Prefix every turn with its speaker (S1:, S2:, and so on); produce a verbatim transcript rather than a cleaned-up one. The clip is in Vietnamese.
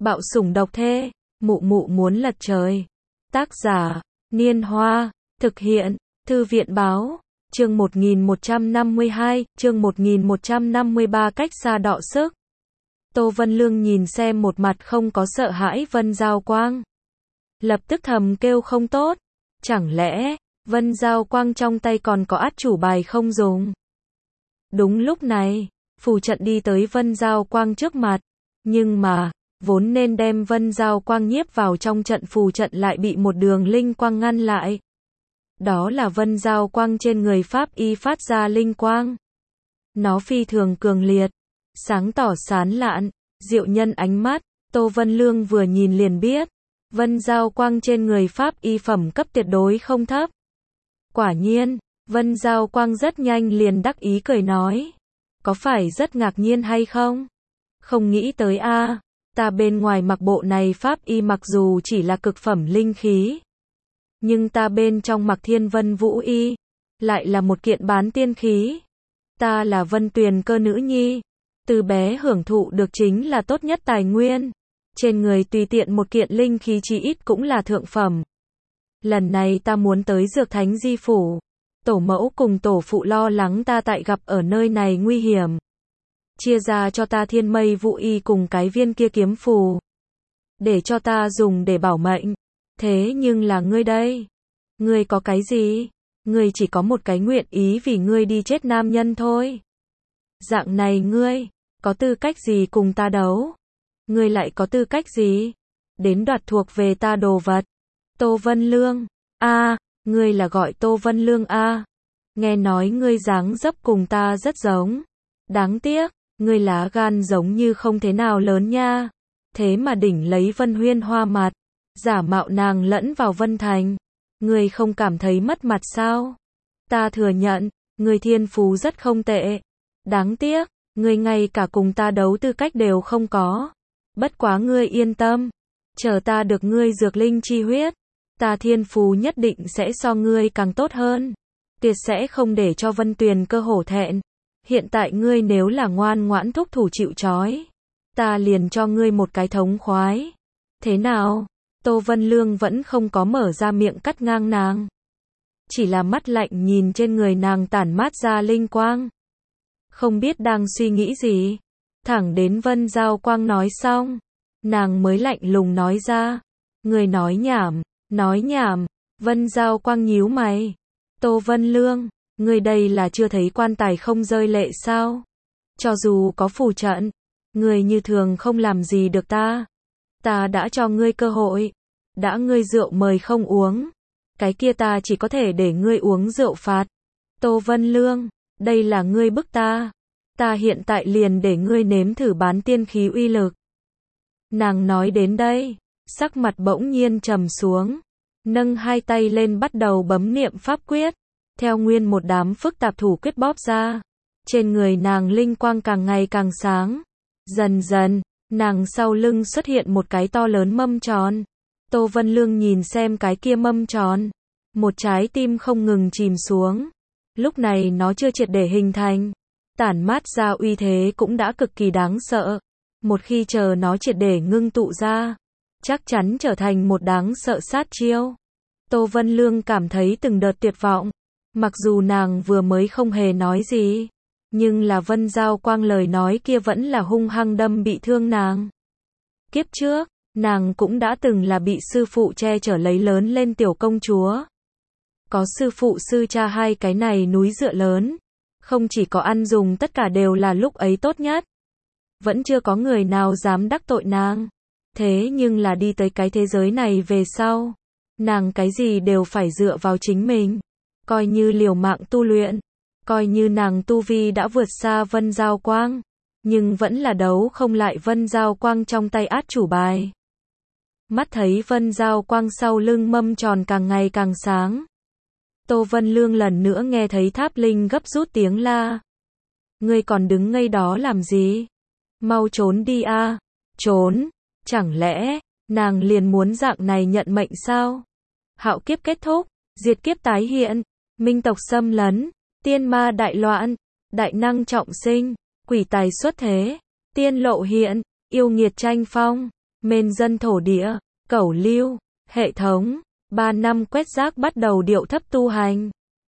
S1: Bạo sủng độc thê, mụ mụ muốn lật trời. Tác giả, Niên Hoa, thực hiện, Thư viện báo, chương một nghìn một trăm năm mươi hai, chương một nghìn một trăm năm mươi ba cách xa đọ sức. Tô Vân Lương nhìn xem một mặt không có sợ hãi Vân Giao Quang. Lập tức thầm kêu không tốt, chẳng lẽ, Vân Giao Quang trong tay còn có át chủ bài không dùng. Đúng lúc này, phù trận đi tới Vân Giao Quang trước mặt, nhưng mà, vốn nên đem Vân Giao Quang nhiếp vào trong trận phù trận lại bị một đường linh quang ngăn lại. Đó là Vân Giao Quang trên người pháp y phát ra linh quang. Nó phi thường cường liệt, sáng tỏ sán lạn, diệu nhân ánh mắt, Tô Vân Lương vừa nhìn liền biết, Vân Giao Quang trên người pháp y phẩm cấp tuyệt đối không thấp. Quả nhiên, Vân Giao Quang rất nhanh liền đắc ý cười nói, có phải rất ngạc nhiên hay không? Không nghĩ tới a, ta bên ngoài mặc bộ này pháp y mặc dù chỉ là cực phẩm linh khí, nhưng ta bên trong mặc Thiên Vân Vũ y, lại là một kiện bán tiên khí. Ta là Vân Tuyền Cơ nữ nhi, từ bé hưởng thụ được chính là tốt nhất tài nguyên. Trên người tùy tiện một kiện linh khí chí ít cũng là thượng phẩm. Lần này ta muốn tới Dược Thánh Di Phủ. Tổ mẫu cùng tổ phụ lo lắng ta tại gặp ở nơi này nguy hiểm. Chia ra cho ta Thiên Mây Vũ y cùng cái viên kia kiếm phù. Để cho ta dùng để bảo mệnh. Thế nhưng là ngươi đây. Ngươi có cái gì? Ngươi chỉ có một cái nguyện ý vì ngươi đi chết nam nhân thôi. Dạng này ngươi, có tư cách gì cùng ta đấu? Ngươi lại có tư cách gì? Đến đoạt thuộc về ta đồ vật. Tô Vân Lương, a, à, ngươi là gọi Tô Vân Lương a? À. Nghe nói ngươi dáng dấp cùng ta rất giống. Đáng tiếc, ngươi lá gan giống như không thế nào lớn nha. Thế mà đỉnh lấy Vân Huyên Hoa mặt, giả mạo nàng lẫn vào Vân Thành. Ngươi không cảm thấy mất mặt sao? Ta thừa nhận, ngươi thiên phú rất không tệ. Đáng tiếc, ngươi ngay cả cùng ta đấu tư cách đều không có. Bất quá ngươi yên tâm, chờ ta được ngươi dược linh chi huyết, ta thiên phú nhất định sẽ so ngươi càng tốt hơn. Tuyệt sẽ không để cho Vân Tuyền Cơ hổ thẹn. Hiện tại ngươi nếu là ngoan ngoãn thúc thủ chịu trói, ta liền cho ngươi một cái thống khoái. Thế nào? Tô Vân Lương vẫn không có mở ra miệng cắt ngang nàng. Chỉ là mắt lạnh nhìn trên người nàng tản mát ra linh quang. Không biết đang suy nghĩ gì. Thẳng đến Vân Giao Quang nói xong, nàng mới lạnh lùng nói ra. Người nói nhảm, nói nhảm. Vân Giao Quang nhíu mày. Tô Vân Lương, người đây là chưa thấy quan tài không rơi lệ sao? Cho dù có phù trận, người như thường không làm gì được ta. Ta đã cho ngươi cơ hội. Đã ngươi rượu mời không uống. Cái kia ta chỉ có thể để ngươi uống rượu phạt. Tô Vân Lương, đây là ngươi bức ta. Ta hiện tại liền để ngươi nếm thử bán tiên khí uy lực. Nàng nói đến đây, sắc mặt bỗng nhiên trầm xuống. Nâng hai tay lên bắt đầu bấm niệm pháp quyết. Theo nguyên một đám phức tạp thủ quyết bóp ra. Trên người nàng linh quang càng ngày càng sáng. Dần dần, nàng sau lưng xuất hiện một cái to lớn mâm tròn. Tô Vân Lương nhìn xem cái kia mâm tròn. Một trái tim không ngừng chìm xuống. Lúc này nó chưa triệt để hình thành. Tản mát ra uy thế cũng đã cực kỳ đáng sợ. Một khi chờ nó triệt để ngưng tụ ra, chắc chắn trở thành một đáng sợ sát chiêu. Tô Vân Lương cảm thấy từng đợt tuyệt vọng. Mặc dù nàng vừa mới không hề nói gì, nhưng là Vân Giao Quang lời nói kia vẫn là hung hăng đâm bị thương nàng. Kiếp trước, nàng cũng đã từng là bị sư phụ che chở lấy lớn lên tiểu công chúa. Có sư phụ sư cha hai cái này núi dựa lớn. Không chỉ có ăn dùng tất cả đều là lúc ấy tốt nhất. Vẫn chưa có người nào dám đắc tội nàng. Thế nhưng là đi tới cái thế giới này về sau. Nàng cái gì đều phải dựa vào chính mình. Coi như liều mạng tu luyện. Coi như nàng tu vi đã vượt xa Vân Giao Quang. Nhưng vẫn là đấu không lại Vân Giao Quang trong tay át chủ bài. Mắt thấy Vân Giao Quang sau lưng mâm tròn càng ngày càng sáng. Tô Vân Lương lần nữa nghe thấy Tháp Linh gấp rút tiếng la. Ngươi còn đứng ngây đó làm gì? Mau trốn đi a! À. Trốn? Chẳng lẽ, nàng liền muốn dạng này nhận mệnh sao? Hạo kiếp kết thúc, diệt kiếp tái hiện, minh tộc xâm lấn, tiên ma đại loạn, đại năng trọng sinh, quỷ tài xuất thế, tiên lộ hiện, yêu nghiệt tranh phong, Mên dân thổ địa, cẩu lưu, hệ thống, ba năm quét rác bắt đầu điệu thấp tu hành.